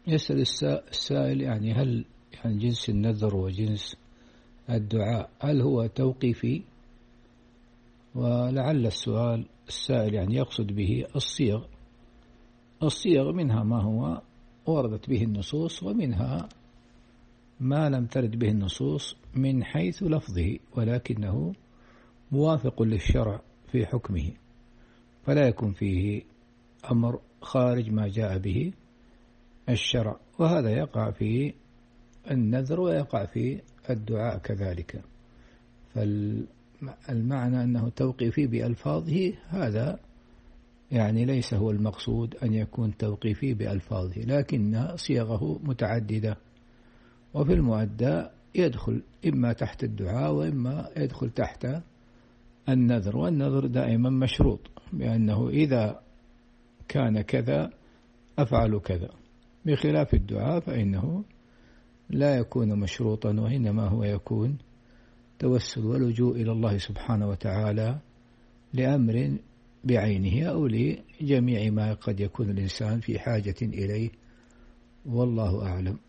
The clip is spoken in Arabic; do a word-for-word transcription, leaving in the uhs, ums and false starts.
يسأل السائل يعني هل يعني جنس النذر وجنس الدعاء هل هو توقيفي؟ ولعل السؤال السائل يعني يقصد به الصيغ. الصيغ منها ما هو وردت به النصوص، ومنها ما لم ترد به النصوص من حيث لفظه، ولكنه موافق للشرع في حكمه، فلا يكون فيه أمر خارج ما جاء به الشرع، وهذا يقع في النذر ويقع في الدعاء كذلك. فالمعنى أنه توقيفي بألفاظه هذا يعني ليس هو المقصود أن يكون توقيفي بألفاظه، لكن صيغه متعددة، وفي المؤدى يدخل إما تحت الدعاء وإما يدخل تحت النذر. والنذر دائما مشروط بأنه إذا كان كذا أفعل كذا، بخلاف الدعاء فإنه لا يكون مشروطا، وإنما هو يكون توسل ولجوء إلى الله سبحانه وتعالى لأمر بعينه أو لجميع ما قد يكون الإنسان في حاجة إليه، والله أعلم.